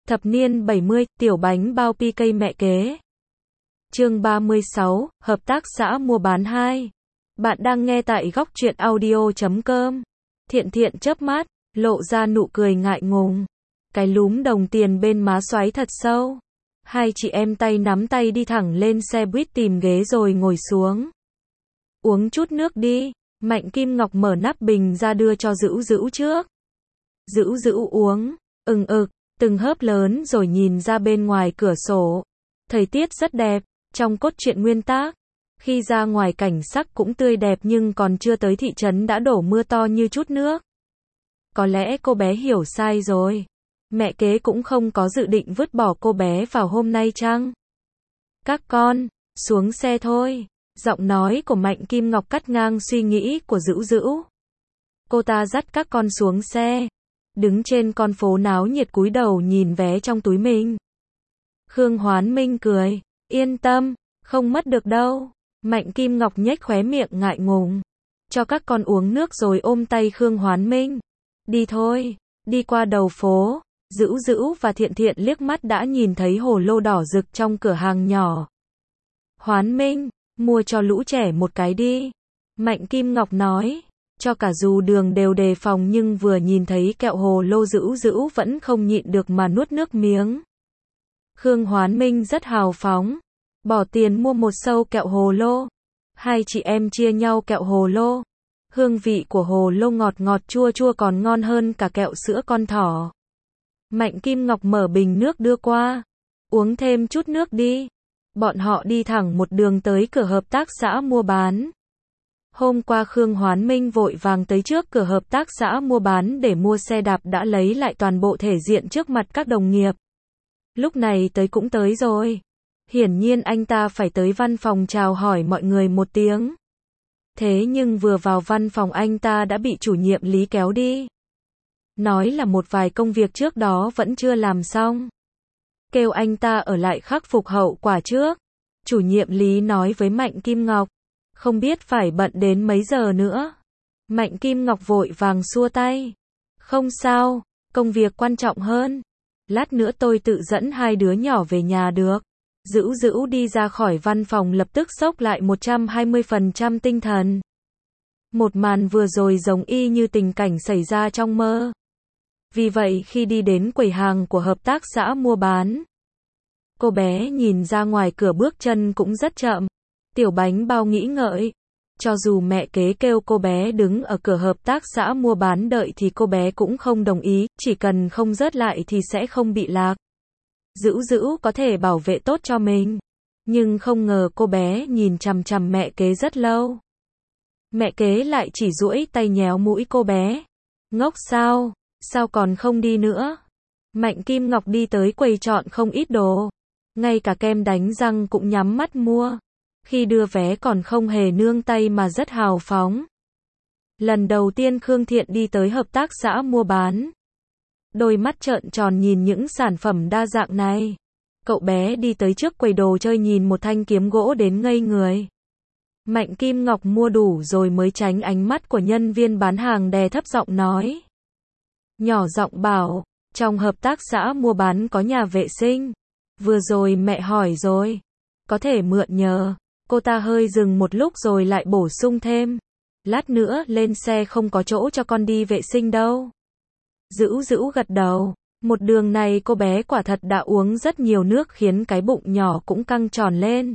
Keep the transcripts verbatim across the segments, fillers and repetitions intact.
Thập niên bảy mươi, tiểu bánh bao pi cây mẹ kế. Chương ba mươi sáu, Hợp tác xã mua bán hai. Bạn đang nghe tại góc truyện audio chấm com. Thiện Thiện chớp mắt, lộ ra nụ cười ngại ngùng. Cái lúm đồng tiền bên má xoáy thật sâu. Hai chị em tay nắm tay đi thẳng lên xe buýt tìm ghế rồi ngồi xuống. Uống chút nước đi. Mạnh Kim Ngọc mở nắp bình ra đưa cho Dữu Dữu trước. Dữu Dữu uống, ừng ực, từng hớp lớn rồi nhìn ra bên ngoài cửa sổ. Thời tiết rất đẹp, trong cốt truyện nguyên tác. Khi ra ngoài cảnh sắc cũng tươi đẹp nhưng còn chưa tới thị trấn đã đổ mưa to như chút nước. Có lẽ cô bé hiểu sai rồi. Mẹ kế cũng không có dự định vứt bỏ cô bé vào hôm nay chăng? Các con, xuống xe thôi. Giọng nói của Mạnh Kim Ngọc cắt ngang suy nghĩ của Dữu Dữu. Cô ta dắt các con xuống xe. Đứng trên con phố náo nhiệt cúi đầu nhìn vé trong túi mình. Khương Hoán Minh cười. Yên tâm, không mất được đâu. Mạnh Kim Ngọc nhếch khóe miệng ngại ngùng. Cho các con uống nước rồi ôm tay Khương Hoán Minh. Đi thôi. Đi qua đầu phố. Dữu Dữu và Thiện Thiện liếc mắt đã nhìn thấy hồ lô đỏ rực trong cửa hàng nhỏ. Hoán Minh, mua cho lũ trẻ một cái đi. Mạnh Kim Ngọc nói. Cho cả dù đường đều đề phòng nhưng vừa nhìn thấy kẹo hồ lô Dữu Dữu vẫn không nhịn được mà nuốt nước miếng. Khương Hoán Minh rất hào phóng. Bỏ tiền mua một sâu kẹo hồ lô. Hai chị em chia nhau kẹo hồ lô. Hương vị của hồ lô ngọt ngọt chua chua còn ngon hơn cả kẹo sữa con thỏ. Mạnh Kim Ngọc mở bình nước đưa qua. Uống thêm chút nước đi. Bọn họ đi thẳng một đường tới cửa hợp tác xã mua bán. Hôm qua Khương Hoán Minh vội vàng tới trước cửa hợp tác xã mua bán để mua xe đạp đã lấy lại toàn bộ thể diện trước mặt các đồng nghiệp. Lúc này tới cũng tới rồi. Hiển nhiên anh ta phải tới văn phòng chào hỏi mọi người một tiếng. Thế nhưng vừa vào văn phòng anh ta đã bị chủ nhiệm Lý kéo đi. Nói là một vài công việc trước đó vẫn chưa làm xong. Kêu anh ta ở lại khắc phục hậu quả trước. Chủ nhiệm Lý nói với Mạnh Kim Ngọc. Không biết phải bận đến mấy giờ nữa. Mạnh Kim Ngọc vội vàng xua tay. Không sao, công việc quan trọng hơn. Lát nữa tôi tự dẫn hai đứa nhỏ về nhà được. Dữu Dữu đi ra khỏi văn phòng lập tức xốc lại một trăm hai mươi phần trăm tinh thần. Một màn vừa rồi giống y như tình cảnh xảy ra trong mơ. Vì vậy khi đi đến quầy hàng của hợp tác xã mua bán, cô bé nhìn ra ngoài cửa bước chân cũng rất chậm. Tiểu bánh bao nghĩ ngợi. Cho dù mẹ kế kêu cô bé đứng ở cửa hợp tác xã mua bán đợi thì cô bé cũng không đồng ý, chỉ cần không rớt lại thì sẽ không bị lạc. Dữu Dữu có thể bảo vệ tốt cho mình. Nhưng không ngờ cô bé nhìn chằm chằm mẹ kế rất lâu. Mẹ kế lại chỉ duỗi tay nhéo mũi cô bé. Ngốc sao? Sao còn không đi nữa? Mạnh Kim Ngọc đi tới quầy chọn không ít đồ. Ngay cả kem đánh răng cũng nhắm mắt mua. Khi đưa vé còn không hề nương tay mà rất hào phóng. Lần đầu tiên Khương Thiện đi tới hợp tác xã mua bán. Đôi mắt trợn tròn nhìn những sản phẩm đa dạng này. Cậu bé đi tới trước quầy đồ chơi nhìn một thanh kiếm gỗ đến ngây người. Mạnh Kim Ngọc mua đủ rồi mới tránh ánh mắt của nhân viên bán hàng đè thấp giọng nói. Nhỏ giọng bảo, trong hợp tác xã mua bán có nhà vệ sinh. Vừa rồi mẹ hỏi rồi. Có thể mượn nhờ. Cô ta hơi dừng một lúc rồi lại bổ sung thêm. Lát nữa lên xe không có chỗ cho con đi vệ sinh đâu. Dữu Dữu gật đầu. Một đường này cô bé quả thật đã uống rất nhiều nước khiến cái bụng nhỏ cũng căng tròn lên.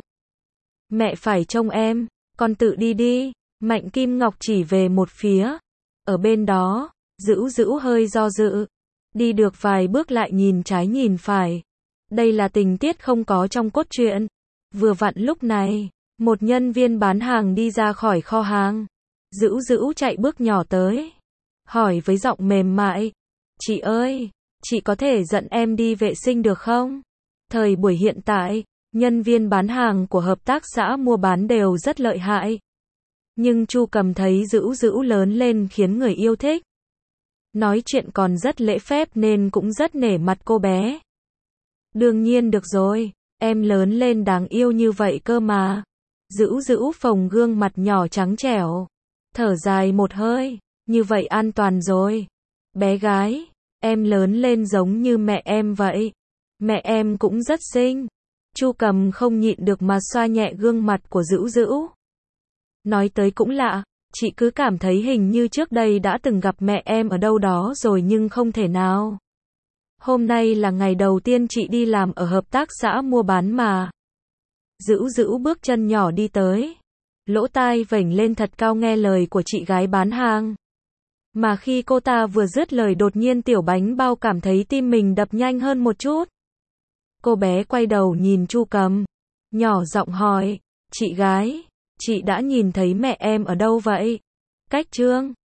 Mẹ phải trông em, con tự đi đi. Mạnh Kim Ngọc chỉ về một phía. Ở bên đó, Dữu Dữu hơi do dự. Đi được vài bước lại nhìn trái nhìn phải. Đây là tình tiết không có trong cốt truyện. Vừa vặn lúc này, một nhân viên bán hàng đi ra khỏi kho hàng. Dữu Dữu chạy bước nhỏ tới. Hỏi với giọng mềm mại. Chị ơi, chị có thể dẫn em đi vệ sinh được không? Thời buổi hiện tại, nhân viên bán hàng của hợp tác xã mua bán đều rất lợi hại. Nhưng Chu Cầm thấy Dữu Dữu lớn lên khiến người yêu thích. Nói chuyện còn rất lễ phép nên cũng rất nể mặt cô bé. Đương nhiên được rồi, em lớn lên đáng yêu như vậy cơ mà. Dữu Dữu phồng gương mặt nhỏ trắng trẻo. Thở dài một hơi, như vậy an toàn rồi. Bé gái, em lớn lên giống như mẹ em vậy. Mẹ em cũng rất xinh. Chu Cầm không nhịn được mà xoa nhẹ gương mặt của Dữu Dữu. Nói tới cũng lạ, chị cứ cảm thấy hình như trước đây đã từng gặp mẹ em ở đâu đó rồi nhưng không thể nào. Hôm nay là ngày đầu tiên chị đi làm ở hợp tác xã mua bán mà. Dữu Dữu bước chân nhỏ đi tới. Lỗ tai vểnh lên thật cao nghe lời của chị gái bán hàng. Mà khi cô ta vừa dứt lời đột nhiên Tiểu Bánh Bao cảm thấy tim mình đập nhanh hơn một chút. Cô bé quay đầu nhìn Chu Cầm. Nhỏ giọng hỏi, chị gái, chị đã nhìn thấy mẹ em ở đâu vậy? Cách Trương.